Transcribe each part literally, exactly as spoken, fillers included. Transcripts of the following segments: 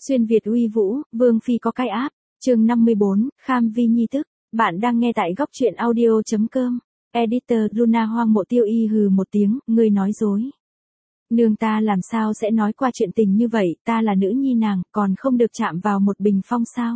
Xuyên Việt uy vũ, Vương Phi có cái áp, chương năm mươi bốn, Kham Vi Nhi tức, bạn đang nghe tại góc truyện audio.com, editor Luna Hoang Mộ Tiêu Y hừ một tiếng, ngươi nói dối. Nương ta làm sao sẽ nói qua chuyện tình như vậy, ta là nữ nhi nàng, còn không được chạm vào một bình phong sao?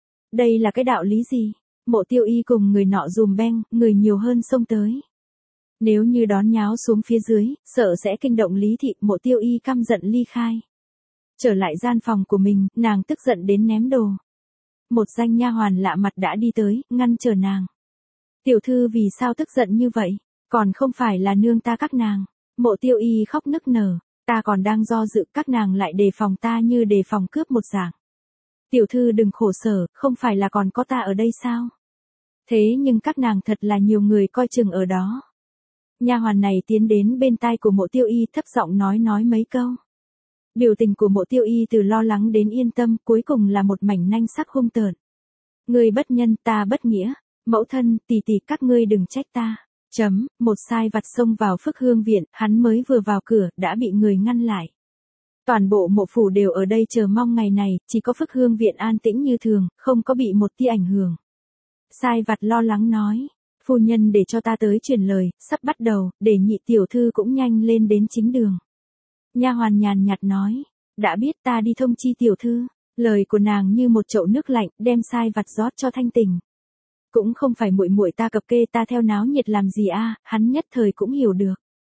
Đây là cái đạo lý gì? Mộ Tiêu Y cùng người nọ dùm beng, người nhiều hơn xông tới. Nếu như đón nháo xuống phía dưới, sợ sẽ kinh động Lý Thị, Mộ Tiêu Y căm giận ly khai. Trở lại gian phòng của mình, nàng tức giận đến ném đồ. Một danh nha hoàn lạ mặt đã đi tới, ngăn trở nàng. Tiểu thư vì sao tức giận như vậy? Còn không phải là nương ta các nàng. Mộ Tiêu Y khóc nức nở. Ta còn đang do dự, các nàng lại đề phòng ta như đề phòng cướp một dạng. Tiểu thư đừng khổ sở, không phải là còn có ta ở đây sao? Thế nhưng các nàng thật là nhiều người coi chừng ở đó. Nha hoàn này tiến đến bên tai của Mộ Tiêu Y thấp giọng nói nói mấy câu. Biểu tình của Mộ Tiêu Y từ lo lắng đến yên tâm, cuối cùng là một mảnh nanh sắc hung tợn. Ngươi bất nhân, ta bất nghĩa, mẫu thân, tỷ tỷ các ngươi đừng trách ta. Chấm, một sai vặt xông vào Phước Hương viện, hắn mới vừa vào cửa, đã bị người ngăn lại. Toàn bộ mộ phủ đều ở đây chờ mong ngày này, chỉ có Phước Hương viện an tĩnh như thường, không có bị một tia ảnh hưởng. Sai vặt lo lắng nói, phu nhân để cho ta tới truyền lời, sắp bắt đầu, để nhị tiểu thư cũng nhanh lên đến chính đường. Nha hoàn nhàn nhạt nói, đã biết ta đi thông chi tiểu thư. Lời của nàng như một chậu nước lạnh, đem sai vặt rót cho thanh tình. Cũng không phải muội muội ta cập kê ta theo náo nhiệt làm gì a, à, hắn nhất thời cũng hiểu được.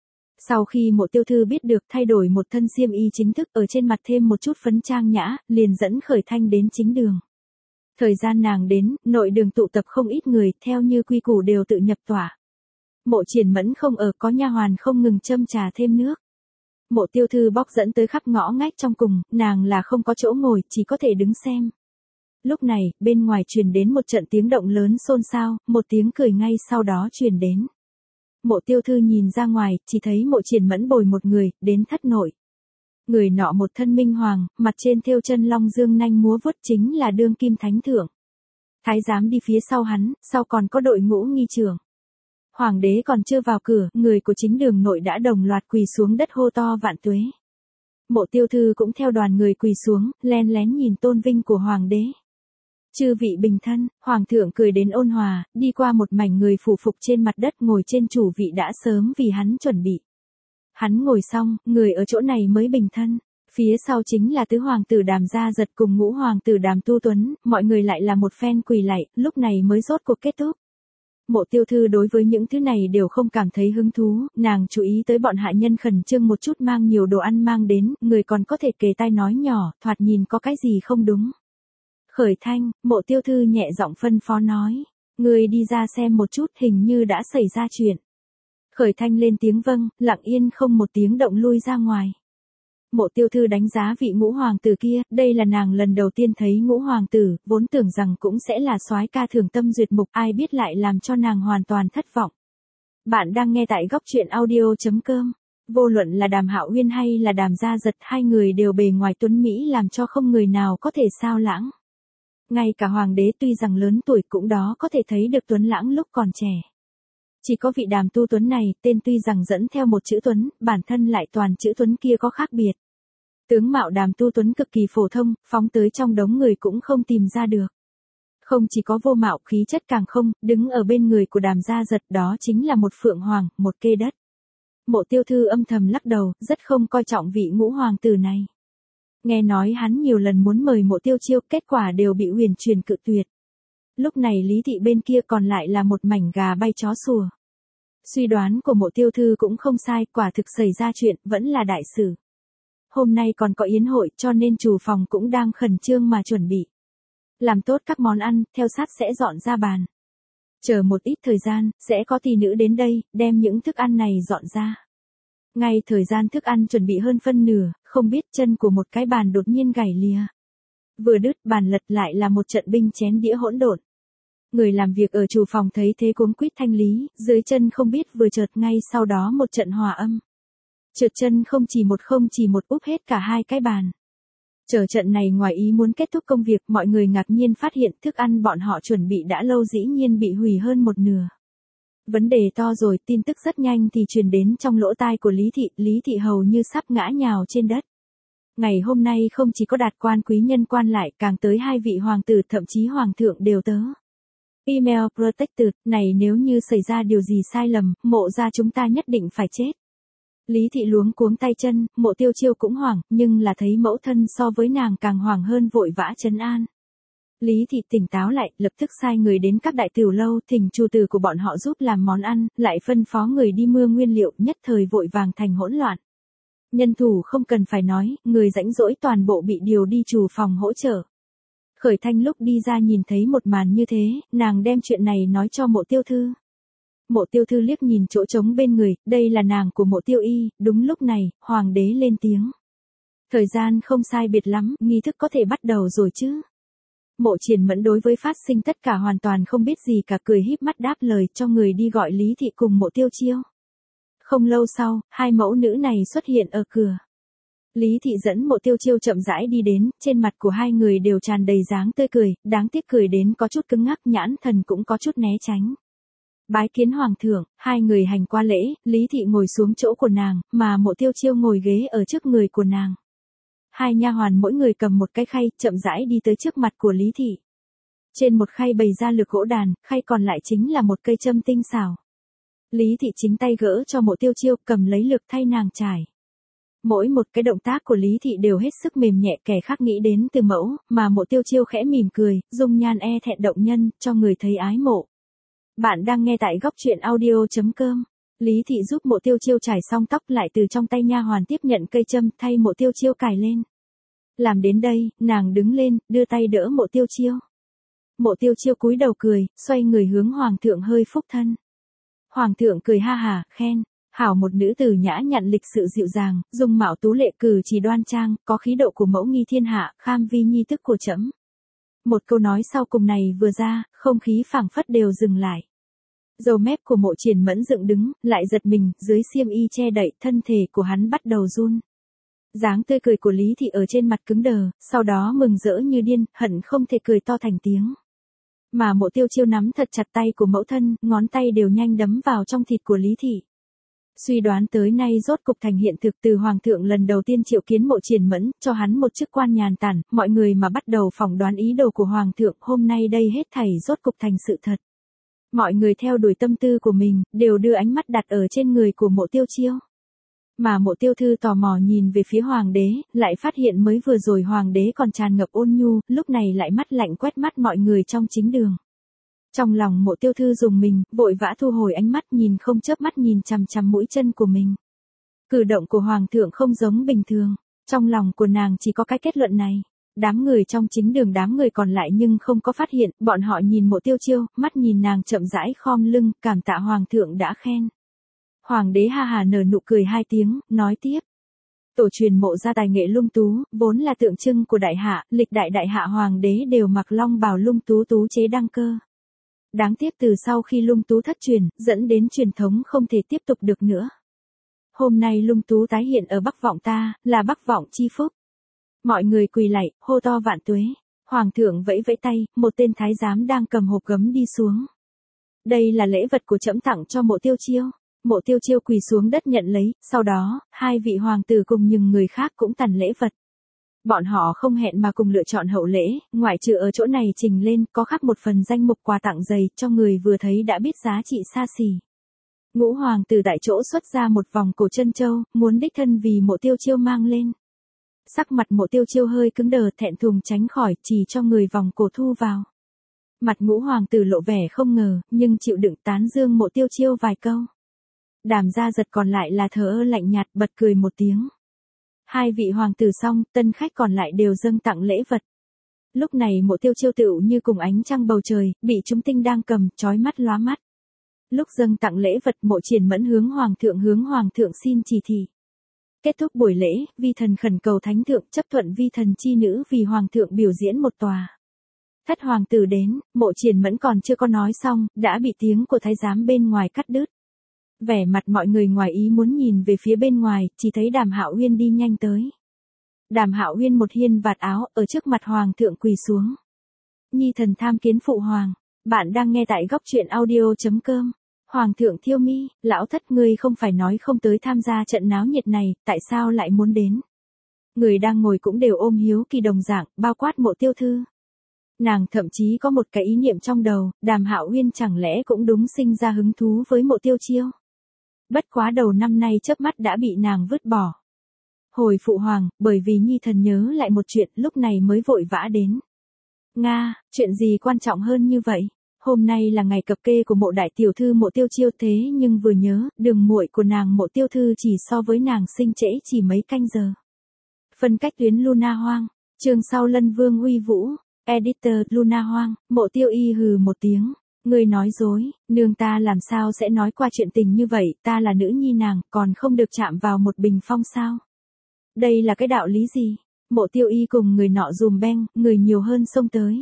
Sau khi Mộ Tiêu thư biết được thay đổi một thân xiêm y chính thức ở trên mặt thêm một chút phấn trang nhã, liền dẫn Khởi Thanh đến chính đường. Thời gian nàng đến, nội đường tụ tập không ít người, theo như quy củ đều tự nhập tỏa. Mộ Triển Mẫn không ở, có nha hoàn không ngừng châm trà thêm nước. Mộ Tiêu thư bóc dẫn tới khắp ngõ ngách trong cùng, nàng là không có chỗ ngồi, chỉ có thể đứng xem. Lúc này, bên ngoài truyền đến một trận tiếng động lớn xôn xao, một tiếng cười ngay sau đó truyền đến. Mộ Tiêu thư nhìn ra ngoài, chỉ thấy Mộ Triển Mẫn bồi một người, đến thất nội. Người nọ một thân minh hoàng, mặt trên thêu chân long dương nanh múa vuốt chính là đương kim thánh thượng. Thái giám đi phía sau hắn, sau còn có đội ngũ nghi trưởng. Hoàng đế còn chưa vào cửa, người của chính đường nội đã đồng loạt quỳ xuống đất hô to vạn tuế. Mộ Tiêu thư cũng theo đoàn người quỳ xuống, len lén nhìn tôn vinh của hoàng đế. Chư vị bình thân, hoàng thượng cười đến ôn hòa, đi qua một mảnh người phủ phục trên mặt đất ngồi trên chủ vị đã sớm vì hắn chuẩn bị. Hắn ngồi xong, người ở chỗ này mới bình thân. Phía sau chính là tứ hoàng tử Đàm Gia Giật cùng ngũ hoàng tử Đàm Tu Tuấn, mọi người lại là một phen quỳ lạy, lúc này mới rốt cuộc kết thúc. Mộ Tiêu thư đối với những thứ này đều không cảm thấy hứng thú, nàng chú ý tới bọn hạ nhân khẩn trương một chút mang nhiều đồ ăn mang đến, người còn có thể kề tai nói nhỏ, thoạt nhìn có cái gì không đúng. Khởi Thanh, Mộ Tiêu thư nhẹ giọng phân phó nói, người đi ra xem một chút, hình như đã xảy ra chuyện. Khởi Thanh lên tiếng vâng, lặng yên không một tiếng động lui ra ngoài. Mộ Tiêu thư đánh giá vị ngũ hoàng tử kia, đây là nàng lần đầu tiên thấy ngũ hoàng tử, vốn tưởng rằng cũng sẽ là soái ca thường tâm duyệt mục, ai biết lại làm cho nàng hoàn toàn thất vọng. Bạn đang nghe tại góc truyện audio.com. Vô luận là Đàm Hạo Huyên hay là Đàm Gia Giật, hai người đều bề ngoài tuấn Mỹ làm cho không người nào có thể sao lãng. Ngay cả hoàng đế tuy rằng lớn tuổi cũng đó có thể thấy được tuấn lãng lúc còn trẻ. Chỉ có vị Đàm Tu Tuấn này, tên tuy rằng dẫn theo một chữ Tuấn, bản thân lại toàn chữ Tuấn kia có khác biệt. Tướng mạo Đàm Tu Tuấn cực kỳ phổ thông, phóng tới trong đống người cũng không tìm ra được. Không chỉ có vô mạo, khí chất càng không, đứng ở bên người của Đàm Gia Giật đó chính là một phượng hoàng, một kê đất. Mộ Tiêu thư âm thầm lắc đầu, rất không coi trọng vị ngũ hoàng tử này. Nghe nói hắn nhiều lần muốn mời Mộ Tiêu chiêu, kết quả đều bị huyền truyền cự tuyệt. Lúc này Lý Thị bên kia còn lại là một mảnh gà bay chó sủa. Suy đoán của Mộ Tiêu thư cũng không sai, quả thực xảy ra chuyện, vẫn là đại sự. Hôm nay còn có yến hội, cho nên chủ phòng cũng đang khẩn trương mà chuẩn bị. Làm tốt các món ăn, theo sát sẽ dọn ra bàn. Chờ một ít thời gian, sẽ có tỷ nữ đến đây, đem những thức ăn này dọn ra. Ngay thời gian thức ăn chuẩn bị hơn phân nửa, không biết chân của một cái bàn đột nhiên gãy lìa. Vừa đứt bàn lật lại là một trận binh chén đĩa hỗn độn. Người làm việc ở chủ phòng thấy thế cuống quýt thanh lý, dưới chân không biết vừa chợt ngay sau đó một trận hòa âm. Trượt chân không chỉ một không chỉ một úp hết cả hai cái bàn. Chờ trận này ngoài ý muốn kết thúc công việc, mọi người ngạc nhiên phát hiện thức ăn bọn họ chuẩn bị đã lâu dĩ nhiên bị hủy hơn một nửa. Vấn đề to rồi, tin tức rất nhanh thì truyền đến trong lỗ tai của Lý Thị, Lý Thị hầu như sắp ngã nhào trên đất. Ngày hôm nay không chỉ có đạt quan quý nhân quan lại, càng tới hai vị hoàng tử, thậm chí hoàng thượng đều tớ. Email protected, này nếu như xảy ra điều gì sai lầm, Mộ gia chúng ta nhất định phải chết. Lý thị luống cuống tay chân, Mộ Tiêu Chiêu cũng hoảng, nhưng là thấy mẫu thân so với nàng càng hoảng hơn vội vã trấn an. Lý thị tỉnh táo lại, lập tức sai người đến các đại tiểu lâu, thỉnh chủ tử của bọn họ giúp làm món ăn, lại phân phó người đi mua nguyên liệu, nhất thời vội vàng thành hỗn loạn. Nhân thủ không cần phải nói, người rãnh rỗi toàn bộ bị điều đi chủ phòng hỗ trợ. Khởi Thanh lúc đi ra nhìn thấy một màn như thế, nàng đem chuyện này nói cho Mộ Tiêu Thư. Mộ Tiêu Thư liếc nhìn chỗ trống bên người, đây là nàng của Mộ Tiêu Y, đúng lúc này, hoàng đế lên tiếng. Thời gian không sai biệt lắm, nghi thức có thể bắt đầu rồi chứ. Mộ Triển Mẫn đối với phát sinh tất cả hoàn toàn không biết gì cả, cười híp mắt đáp lời cho người đi gọi Lý thị cùng Mộ Tiêu Chiêu. Không lâu sau, hai mẫu nữ này xuất hiện ở cửa. Lý thị dẫn Mộ Tiêu Chiêu chậm rãi đi đến, trên mặt của hai người đều tràn đầy dáng tươi cười, đáng tiếc cười đến có chút cứng ngắc, nhãn thần cũng có chút né tránh. Bái kiến hoàng thượng, hai người hành qua lễ, Lý thị ngồi xuống chỗ của nàng, mà Mộ Tiêu Chiêu ngồi ghế ở trước người của nàng. Hai nha hoàn mỗi người cầm một cái khay, chậm rãi đi tới trước mặt của Lý thị. Trên một khay bày ra lược gỗ đàn, khay còn lại chính là một cây châm tinh xảo. Lý thị chính tay gỡ cho Mộ Tiêu Chiêu, cầm lấy lược thay nàng trải. Mỗi một cái động tác của Lý thị đều hết sức mềm nhẹ, kẻ khác nghĩ đến từ mẫu, mà Mộ Tiêu Chiêu khẽ mỉm cười, dung nhan e thẹn động nhân, cho người thấy ái mộ. Bạn đang nghe tại góc truyện audio chấm com. Lý thị giúp Mộ Tiêu Chiêu trải xong tóc, lại từ trong tay nha hoàn tiếp nhận cây châm, thay Mộ Tiêu Chiêu cài lên. Làm đến đây, nàng đứng lên, đưa tay đỡ Mộ Tiêu Chiêu. Mộ Tiêu Chiêu cúi đầu cười, xoay người hướng hoàng thượng hơi phúc thân. Hoàng thượng cười ha hà, khen, hảo một nữ tử nhã nhặn lịch sự dịu dàng, dung mạo tú lệ, cử chỉ đoan trang, có khí độ của mẫu nghi thiên hạ, kham vi nhi tức của trẫm. Một câu nói sau cùng này vừa ra, không khí phảng phất đều dừng lại. Dầu mép của Mộ Triển Mẫn dựng đứng, lại giật mình, dưới xiêm y che đậy, thân thể của hắn bắt đầu run. Dáng tươi cười của Lý thị ở trên mặt cứng đờ, sau đó mừng rỡ như điên, hận không thể cười to thành tiếng. Mà Mộ Tiêu Chiêu nắm thật chặt tay của mẫu thân, ngón tay đều nhanh đấm vào trong thịt của Lý thị. Suy đoán tới nay rốt cục thành hiện thực, từ hoàng thượng lần đầu tiên triệu kiến Mộ Triển Mẫn, cho hắn một chức quan nhàn tản, mọi người mà bắt đầu phỏng đoán ý đồ của hoàng thượng, hôm nay đây hết thảy rốt cục thành sự thật. Mọi người theo đuổi tâm tư của mình, đều đưa ánh mắt đặt ở trên người của Mộ Tiêu Chiêu. Mà Mộ Tiêu Thư tò mò nhìn về phía hoàng đế, lại phát hiện mới vừa rồi hoàng đế còn tràn ngập ôn nhu, lúc này lại mắt lạnh quét mắt mọi người trong chính đường. Trong lòng Mộ Tiêu Thư dùng mình, vội vã thu hồi ánh mắt, nhìn không chớp mắt nhìn chằm chằm mũi chân của mình. Cử động của hoàng thượng không giống bình thường, trong lòng của nàng chỉ có cái kết luận này. Đám người trong chính đường, đám người còn lại nhưng không có phát hiện, bọn họ nhìn Mộ Tiêu Chiêu, mắt nhìn nàng chậm rãi khom lưng, cảm tạ hoàng thượng đã khen. Hoàng đế ha hà nở nụ cười hai tiếng, nói tiếp. Tổ truyền Mộ gia tài nghệ lung tú, vốn là tượng trưng của đại hạ, lịch đại đại hạ hoàng đế đều mặc long bào lung tú tú chế đăng cơ. Đáng tiếc từ sau khi lung tú thất truyền, dẫn đến truyền thống không thể tiếp tục được nữa. Hôm nay lung tú tái hiện ở Bắc Vọng ta, là Bắc Vọng chi phúc. Mọi người quỳ lạy, hô to vạn tuế. Hoàng thượng vẫy vẫy tay, một tên thái giám đang cầm hộp gấm đi xuống. Đây là lễ vật của trẫm tặng cho Mộ Tiêu Chiêu. Mộ Tiêu Chiêu quỳ xuống đất nhận lấy, sau đó, hai vị hoàng tử cùng những người khác cũng tặng lễ vật. Bọn họ không hẹn mà cùng lựa chọn hậu lễ, ngoại trừ ở chỗ này trình lên, có khắc một phần danh mục quà tặng dày, cho người vừa thấy đã biết giá trị xa xỉ. Ngũ hoàng tử tại chỗ xuất ra một vòng cổ trân châu, muốn đích thân vì Mộ Tiêu Chiêu mang lên. Sắc mặt Mộ Tiêu Chiêu hơi cứng đờ, thẹn thùng tránh khỏi, chỉ cho người vòng cổ thu vào. Mặt ngũ hoàng tử lộ vẻ không ngờ, nhưng chịu đựng tán dương Mộ Tiêu Chiêu vài câu. Đàm Gia Giật còn lại là thờ ơ lạnh nhạt, bật cười một tiếng. Hai vị hoàng tử xong, tân khách còn lại đều dâng tặng lễ vật. Lúc này Mộ Tiêu Chiêu tựu như cùng ánh trăng bầu trời, bị chúng tinh đang cầm, chói mắt lóa mắt. Lúc dâng tặng lễ vật, Mộ Triển Mẫn hướng hoàng thượng hướng hoàng thượng xin chỉ thị. Kết thúc buổi lễ, vi thần khẩn cầu thánh thượng chấp thuận vi thần chi nữ vì hoàng thượng biểu diễn một tòa. Thất hoàng tử đến, Mộ Triển Mẫn còn chưa có nói xong, đã bị tiếng của thái giám bên ngoài cắt đứt. Vẻ mặt mọi người ngoài ý muốn nhìn về phía bên ngoài, chỉ thấy Đàm Hạo Uyên đi nhanh tới. Đàm Hạo Uyên một hiên vạt áo, ở trước mặt hoàng thượng quỳ xuống. Nhi thần tham kiến phụ hoàng. Bạn đang nghe tại góc truyện audio chấm com. Hoàng thượng Thiêu Mi, lão thất ngươi không phải nói không tới tham gia trận náo nhiệt này, tại sao lại muốn đến? Người đang ngồi cũng đều ôm hiếu kỳ đồng dạng, bao quát Mộ Tiêu Thư. Nàng thậm chí có một cái ý niệm trong đầu, Đàm Hạo Uyên chẳng lẽ cũng đúng sinh ra hứng thú với Mộ Tiêu Chiêu. Bất quá đầu năm nay chớp mắt đã bị nàng vứt bỏ. Hồi phụ hoàng, bởi vì nhi thần nhớ lại một chuyện lúc này mới vội vã đến. Nga, chuyện gì quan trọng hơn như vậy? Hôm nay là ngày cập kê của Mộ đại tiểu thư Mộ Tiêu Chiêu thế nhưng vừa nhớ, đường muội của nàng Mộ Tiêu Thư chỉ so với nàng sinh trễ chỉ mấy canh giờ. Phân cách tuyến Luna Hoang, chương sau Lân Vương uy vũ, editor Luna Hoang, Mộ Tiêu Y hừ một tiếng. Ngươi nói dối, nương ta làm sao sẽ nói qua chuyện tình như vậy, ta là nữ nhi nàng, còn không được chạm vào một bình phong sao? Đây là cái đạo lý gì? Mộ Tiêu Y cùng người nọ dùm beng, người nhiều hơn xông tới.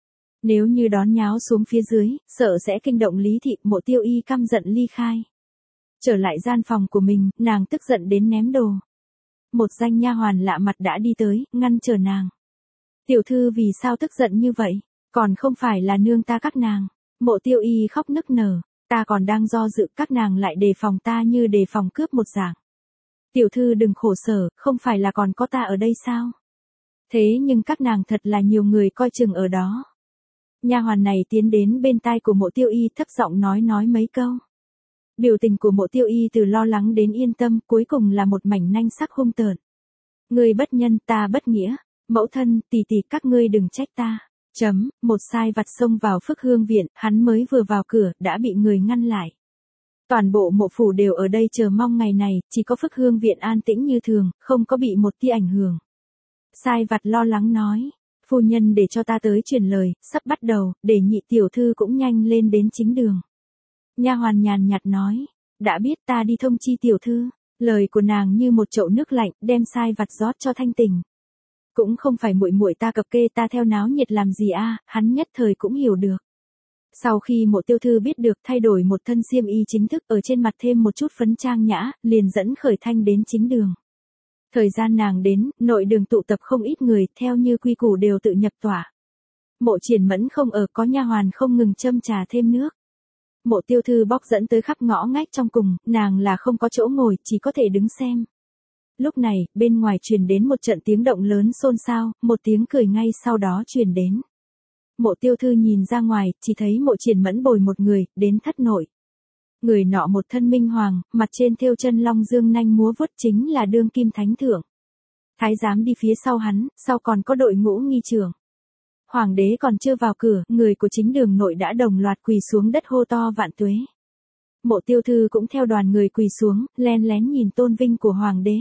Nếu như đón nháo xuống phía dưới, sợ sẽ kinh động Lý Thị, Mộ Tiêu Y căm giận ly khai. Trở lại gian phòng của mình, nàng tức giận đến ném đồ. Một danh nha hoàn lạ mặt đã đi tới, ngăn trở nàng. Tiểu thư vì sao tức giận như vậy? Còn không phải là nương ta các nàng. Mộ Tiêu Y khóc nức nở, ta còn đang do dự các nàng lại đề phòng ta như đề phòng cướp một dạng. Tiểu thư đừng khổ sở, không phải là còn có ta ở đây sao? Thế nhưng các nàng thật là nhiều người coi chừng ở đó. Nha hoàn này tiến đến bên tai của Mộ Tiêu Y thấp giọng nói nói mấy câu. Biểu tình của Mộ Tiêu Y từ lo lắng đến yên tâm, cuối cùng là một mảnh nanh sắc hung tợn. Ngươi bất nhân, ta bất nghĩa, mẫu thân, tỷ tỷ các ngươi đừng trách ta. Chấm, một sai vặt xông vào Phước Hương viện, hắn mới vừa vào cửa, đã bị người ngăn lại. Toàn bộ mộ phủ đều ở đây chờ mong ngày này, chỉ có Phước Hương viện an tĩnh như thường, không có bị một tia ảnh hưởng. Sai vặt lo lắng nói, phu nhân để cho ta tới truyền lời, sắp bắt đầu, để nhị tiểu thư cũng nhanh lên đến chính đường. Nha hoàn nhàn nhạt nói, đã biết ta đi thông chi tiểu thư, lời của nàng như một chậu nước lạnh, đem sai vặt rót cho thanh tình. Cũng không phải muội muội ta cập kê ta theo náo nhiệt làm gì a, hắn nhất thời cũng hiểu được. Sau khi Mộ Tiêu Thư biết được thay đổi một thân xiêm y chính thức ở trên mặt thêm một chút phấn trang nhã, liền dẫn Khởi Thanh đến chính đường. Thời gian nàng đến, nội đường tụ tập không ít người, theo như quy củ đều tự nhập tỏa. Mộ Triển Mẫn không ở, có nha hoàn không ngừng châm trà thêm nước. Mộ Tiêu Thư bóc dẫn tới khắp ngõ ngách trong cùng, nàng là không có chỗ ngồi, chỉ có thể đứng xem. Lúc này, bên ngoài truyền đến một trận tiếng động lớn xôn xao, một tiếng cười ngay sau đó truyền đến. Mộ Tiêu Thư nhìn ra ngoài, chỉ thấy Mộ Triển Mẫn bồi một người, đến thất nội. Người nọ một thân minh hoàng, mặt trên thêu chân long dương nanh múa vuốt chính là đương kim thánh thượng. Thái giám đi phía sau hắn, sau còn có đội ngũ nghi trưởng. Hoàng đế còn chưa vào cửa, người của chính đường nội đã đồng loạt quỳ xuống đất hô to vạn tuế. Mộ Tiêu Thư cũng theo đoàn người quỳ xuống, len lén nhìn tôn vinh của hoàng đế.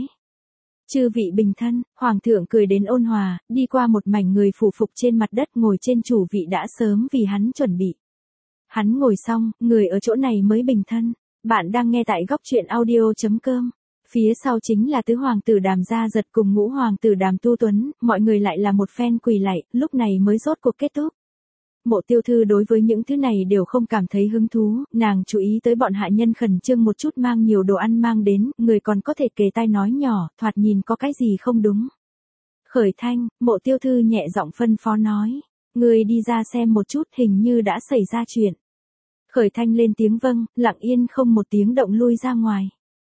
Chư vị bình thân, hoàng thượng cười đến ôn hòa, đi qua một mảnh người phủ phục trên mặt đất ngồi trên chủ vị đã sớm vì hắn chuẩn bị. Hắn ngồi xong, người ở chỗ này mới bình thân. Bạn đang nghe tại góc truyện audio chấm com. Phía sau chính là tứ hoàng tử Đàm Gia Giật cùng ngũ hoàng tử Đàm Tu Tuấn, mọi người lại là một phen quỳ lạy, lúc này mới rốt cuộc kết thúc. Mộ Tiêu Thư đối với những thứ này đều không cảm thấy hứng thú, nàng chú ý tới bọn hạ nhân khẩn trương một chút mang nhiều đồ ăn mang đến, người còn có thể kề tai nói nhỏ, thoạt nhìn có cái gì không đúng. Khởi Thanh, Mộ Tiêu Thư nhẹ giọng phân phó nói, người đi ra xem một chút, hình như đã xảy ra chuyện. Khởi Thanh lên tiếng vâng, lặng yên không một tiếng động lui ra ngoài.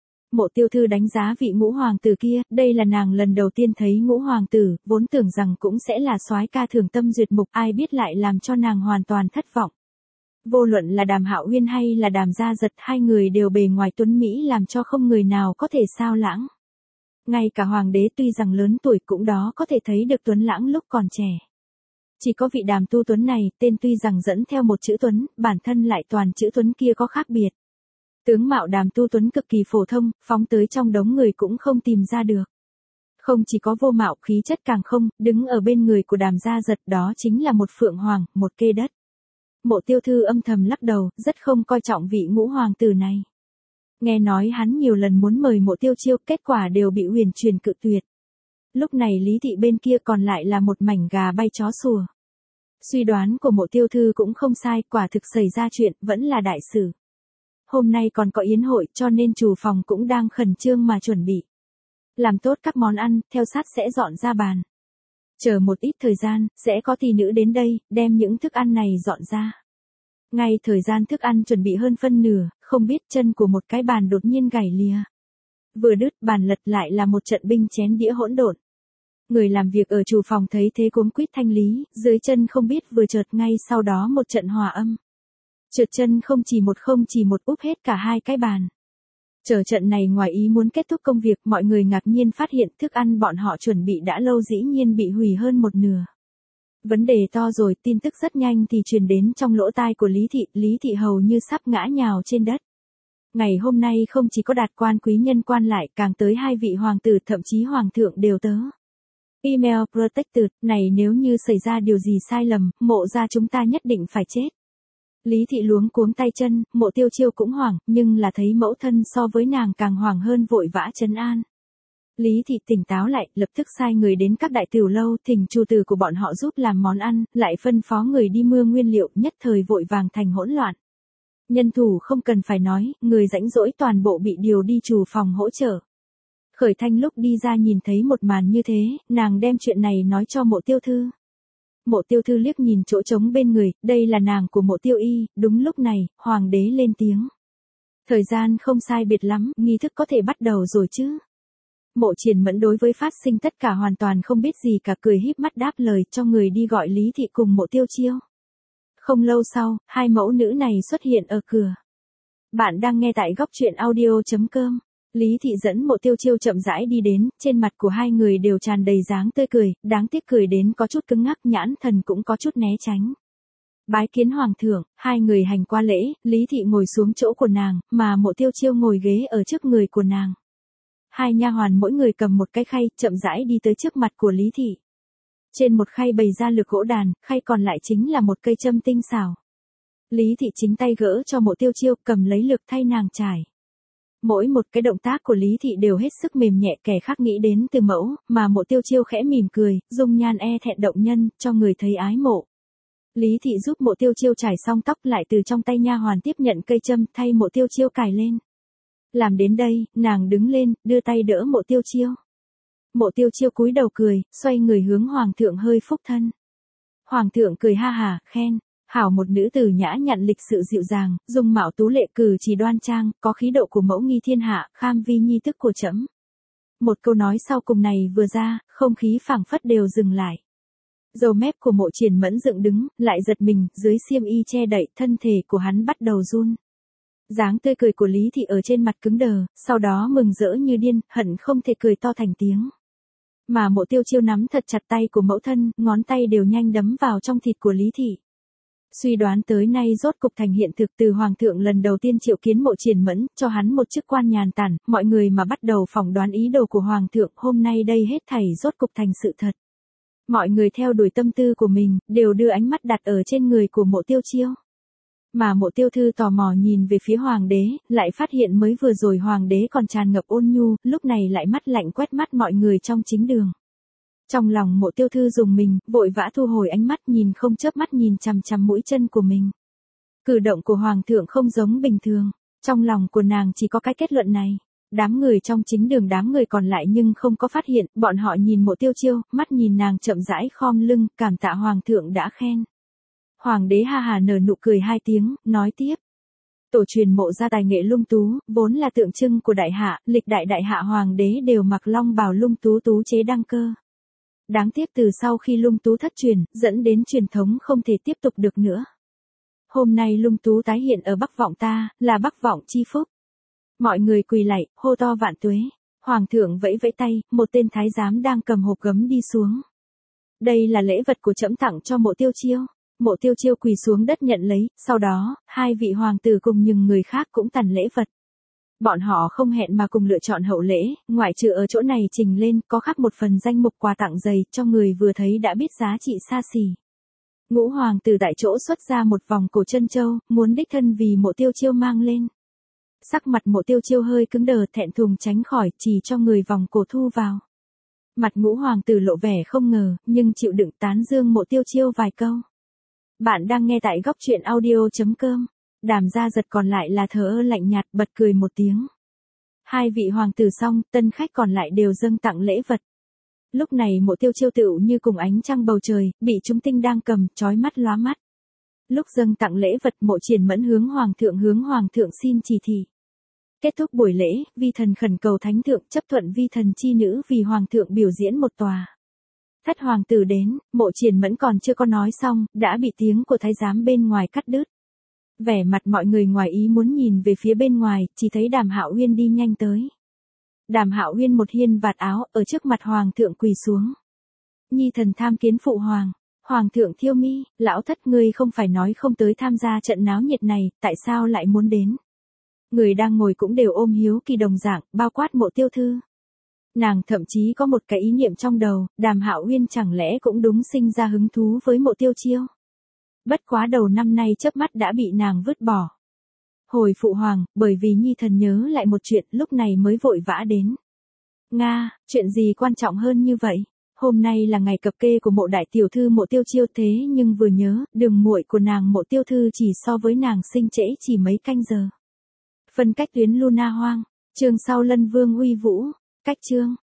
Mộ Tiêu Thư đánh giá vị ngũ hoàng tử kia, đây là nàng lần đầu tiên thấy ngũ hoàng tử, vốn tưởng rằng cũng sẽ là soái ca thường tâm duyệt mục, ai biết lại làm cho nàng hoàn toàn thất vọng. Vô luận là Đàm Hạo Uyên hay là Đàm Gia Giật, hai người đều bề ngoài tuấn mỹ làm cho không người nào có thể sao lãng. Ngay cả hoàng đế tuy rằng lớn tuổi cũng đó có thể thấy được tuấn lãng lúc còn trẻ. Chỉ có vị Đàm Tu Tuấn này, tên tuy rằng dẫn theo một chữ Tuấn, bản thân lại toàn chữ Tuấn kia có khác biệt. Tướng mạo Đàm Tu Tuấn cực kỳ phổ thông, phóng tới trong đống người cũng không tìm ra được. Không chỉ có vô mạo, khí chất càng không, đứng ở bên người của Đàm Gia Giật đó chính là một phượng hoàng, một kê đất. Mộ Tiêu Thư âm thầm lắc đầu, rất không coi trọng vị ngũ hoàng tử này. Nghe nói hắn nhiều lần muốn mời Mộ Tiêu Chiêu, kết quả đều bị huyền truyền cự tuyệt. Lúc này Lý Thị bên kia còn lại là một mảnh gà bay chó sủa. Suy đoán của Mộ Tiêu Thư cũng không sai, quả thực xảy ra chuyện, vẫn là đại sự. Hôm nay còn có yến hội, cho nên chủ phòng cũng đang khẩn trương mà chuẩn bị. Làm tốt các món ăn, theo sát sẽ dọn ra bàn. Chờ một ít thời gian, sẽ có tỷ nữ đến đây, đem những thức ăn này dọn ra. Ngay thời gian thức ăn chuẩn bị hơn phân nửa, không biết chân của một cái bàn đột nhiên gãy lìa. Vừa đứt bàn lật lại là một trận binh chén đĩa hỗn độn. Người làm việc ở chủ phòng thấy thế cuống quýt thanh lý, dưới chân không biết vừa chợt ngay sau đó một trận hòa âm. Trượt chân không chỉ một không chỉ một úp hết cả hai cái bàn. Chờ trận này ngoài ý muốn kết thúc công việc, mọi người ngạc nhiên phát hiện thức ăn bọn họ chuẩn bị đã lâu dĩ nhiên bị hủy hơn một nửa. Vấn đề to rồi, tin tức rất nhanh thì truyền đến trong lỗ tai của Lý Thị, Lý Thị hầu như sắp ngã nhào trên đất. Ngày hôm nay không chỉ có đạt quan quý nhân quan lại, càng tới hai vị hoàng tử, thậm chí hoàng thượng đều tớ. Email protected, này nếu như xảy ra điều gì sai lầm, Mộ gia chúng ta nhất định phải chết. Lý Thị luống cuống tay chân, Mộ Tiêu Chiêu cũng hoảng, nhưng là thấy mẫu thân so với nàng càng hoảng hơn vội vã trấn an. Lý Thị tỉnh táo lại, lập tức sai người đến các đại tiểu lâu thỉnh chủ tử của bọn họ giúp làm món ăn, lại phân phó người đi mua nguyên liệu, nhất thời vội vàng thành hỗn loạn. Nhân thủ không cần phải nói, người rãnh rỗi toàn bộ bị điều đi chủ phòng hỗ trợ. Khởi Thanh lúc đi ra nhìn thấy một màn như thế, nàng đem chuyện này nói cho Mộ Tiêu Thư. Mộ Tiêu Thư liếc nhìn chỗ trống bên người, đây là nàng của Mộ Tiêu Y, đúng lúc này, hoàng đế lên tiếng. Thời gian không sai biệt lắm, nghi thức có thể bắt đầu rồi chứ. Mộ Triển Mẫn đối với phát sinh tất cả hoàn toàn không biết gì cả, cười híp mắt đáp lời cho người đi gọi Lý Thị cùng Mộ Tiêu Chiêu. Không lâu sau, hai mẫu nữ này xuất hiện ở cửa. Bạn đang nghe tại góc truyện audio chấm com. Lý Thị dẫn Mộ Tiêu Chiêu chậm rãi đi đến, trên mặt của hai người đều tràn đầy dáng tươi cười, đáng tiếc cười đến có chút cứng ngắc, nhãn thần cũng có chút né tránh. Bái kiến hoàng thượng, hai người hành qua lễ, Lý Thị ngồi xuống chỗ của nàng, mà Mộ Tiêu Chiêu ngồi ghế ở trước người của nàng. Hai nha hoàn mỗi người cầm một cái khay, chậm rãi đi tới trước mặt của Lý Thị. Trên một khay bày ra lược gỗ đàn, khay còn lại chính là một cây châm tinh xảo. Lý Thị chính tay gỡ cho Mộ Tiêu Chiêu, cầm lấy lược thay nàng trải. Mỗi một cái động tác của Lý Thị đều hết sức mềm nhẹ, kẻ khác nghĩ đến từ mẫu, mà Mộ Tiêu Chiêu khẽ mỉm cười, dung nhan e thẹn động nhân, cho người thấy ái mộ. Lý Thị giúp Mộ Tiêu Chiêu trải xong tóc, lại từ trong tay nha hoàn tiếp nhận cây châm, thay Mộ Tiêu Chiêu cài lên. Làm đến đây, nàng đứng lên, đưa tay đỡ Mộ Tiêu Chiêu. Mộ Tiêu Chiêu cúi đầu cười, xoay người hướng hoàng thượng hơi phúc thân. Hoàng thượng cười ha hà, khen. Hảo một nữ tử nhã nhặn lịch sự dịu dàng, dung mạo tú lệ, cử chỉ đoan trang, có khí độ của mẫu nghi thiên hạ, kham vi nhi tức của trẫm. Một câu nói sau cùng này vừa ra, không khí phảng phất đều dừng lại. Dầu mép của Mộ Triển Mẫn dựng đứng, lại giật mình, dưới xiêm y che đậy, thân thể của hắn bắt đầu run. Dáng tươi cười của Lý Thị ở trên mặt cứng đờ, sau đó mừng rỡ như điên, hận không thể cười to thành tiếng. Mà Mộ Tiêu Chiêu nắm thật chặt tay của mẫu thân, ngón tay đều nhanh đấm vào trong thịt của Lý Thị. Suy đoán tới nay rốt cục thành hiện thực, từ hoàng thượng lần đầu tiên triệu kiến Mộ Triển Mẫn, cho hắn một chức quan nhàn tản, mọi người mà bắt đầu phỏng đoán ý đồ của hoàng thượng, hôm nay đây hết thảy rốt cục thành sự thật. Mọi người theo đuổi tâm tư của mình, đều đưa ánh mắt đặt ở trên người của Mộ Tiêu Chiêu. Mà Mộ Tiêu Thư tò mò nhìn về phía hoàng đế, lại phát hiện mới vừa rồi hoàng đế còn tràn ngập ôn nhu, lúc này lại mắt lạnh quét mắt mọi người trong chính đường. Trong lòng Mộ Tiêu Thư dùng mình, vội vã thu hồi ánh mắt, nhìn không chớp mắt nhìn chằm chằm mũi chân của mình. Cử động của hoàng thượng không giống bình thường, trong lòng của nàng chỉ có cái kết luận này. Đám người trong chính đường, đám người còn lại nhưng không có phát hiện, bọn họ nhìn Mộ Tiêu Chiêu, mắt nhìn nàng chậm rãi khom lưng, cảm tạ hoàng thượng đã khen. Hoàng đế ha hà nở nụ cười hai tiếng, nói tiếp. Tổ truyền Mộ gia tài nghệ lung tú, vốn là tượng trưng của đại hạ, lịch đại đại hạ hoàng đế đều mặc long bào lung tú tú chế đăng cơ. Đáng tiếc từ sau khi lung tú thất truyền, dẫn đến truyền thống không thể tiếp tục được nữa. Hôm nay lung tú tái hiện ở Bắc Vọng ta, là Bắc Vọng chi phúc. Mọi người quỳ lạy, hô to vạn tuế. Hoàng thượng vẫy vẫy tay, một tên thái giám đang cầm hộp gấm đi xuống. Đây là lễ vật của trẫm tặng cho Mộ Tiêu Chiêu. Mộ Tiêu Chiêu quỳ xuống đất nhận lấy, sau đó, hai vị hoàng tử cùng những người khác cũng tặng lễ vật. Bọn họ không hẹn mà cùng lựa chọn hậu lễ, ngoại trừ ở chỗ này trình lên, có khắc một phần danh mục quà tặng dày, cho người vừa thấy đã biết giá trị xa xỉ. Ngũ hoàng tử tại chỗ xuất ra một vòng cổ trân châu, muốn đích thân vì Mộ Tiêu Chiêu mang lên. Sắc mặt Mộ Tiêu Chiêu hơi cứng đờ, thẹn thùng tránh khỏi, chỉ cho người vòng cổ thu vào. Mặt ngũ hoàng tử lộ vẻ không ngờ, nhưng chịu đựng tán dương Mộ Tiêu Chiêu vài câu. Bạn đang nghe tại góc truyện audio chấm com. Đàm Gia Giật còn lại là thờ ơ lạnh nhạt, bật cười một tiếng. Hai vị hoàng tử xong, tân khách còn lại đều dâng tặng lễ vật. Lúc này Mộ Tiêu Chiêu tựu như cùng ánh trăng bầu trời, bị chúng tinh đang cầm, chói mắt lóa mắt. Lúc dâng tặng lễ vật, Mộ Triển Mẫn hướng hoàng thượng hướng hoàng thượng xin chỉ thị. Kết thúc buổi lễ, vi thần khẩn cầu thánh thượng chấp thuận vi thần chi nữ vì hoàng thượng biểu diễn một tòa. Thất hoàng tử đến, Mộ Triển Mẫn còn chưa có nói xong, đã bị tiếng của thái giám bên ngoài cắt đứt. Vẻ mặt mọi người ngoài ý muốn nhìn về phía bên ngoài, chỉ thấy Đàm Hạo Uyên đi nhanh tới. Đàm Hạo Uyên một hiên vạt áo, ở trước mặt hoàng thượng quỳ xuống. Nhi thần tham kiến phụ hoàng. Hoàng thượng Thiêu Mi, lão thất ngươi không phải nói không tới tham gia trận náo nhiệt này, tại sao lại muốn đến? Người đang ngồi cũng đều ôm hiếu kỳ đồng dạng, bao quát Mộ Tiêu Thư. Nàng thậm chí có một cái ý niệm trong đầu, Đàm Hạo Uyên chẳng lẽ cũng đúng sinh ra hứng thú với Mộ Tiêu Chiêu. Bất quá đầu năm nay chớp mắt đã bị nàng vứt bỏ. Hồi phụ hoàng, bởi vì nhi thần nhớ lại một chuyện, lúc này mới vội vã đến. Nga, chuyện gì quan trọng hơn như vậy? Hôm nay là ngày cập kê của Mộ đại tiểu thư Mộ Tiêu Chiêu, thế nhưng vừa nhớ, đường muội của nàng Mộ Tiêu Thư chỉ so với nàng sinh trễ chỉ mấy canh giờ. Phân cách tuyến Luna Hoang, chương sau Lân Vương uy vũ, cách chương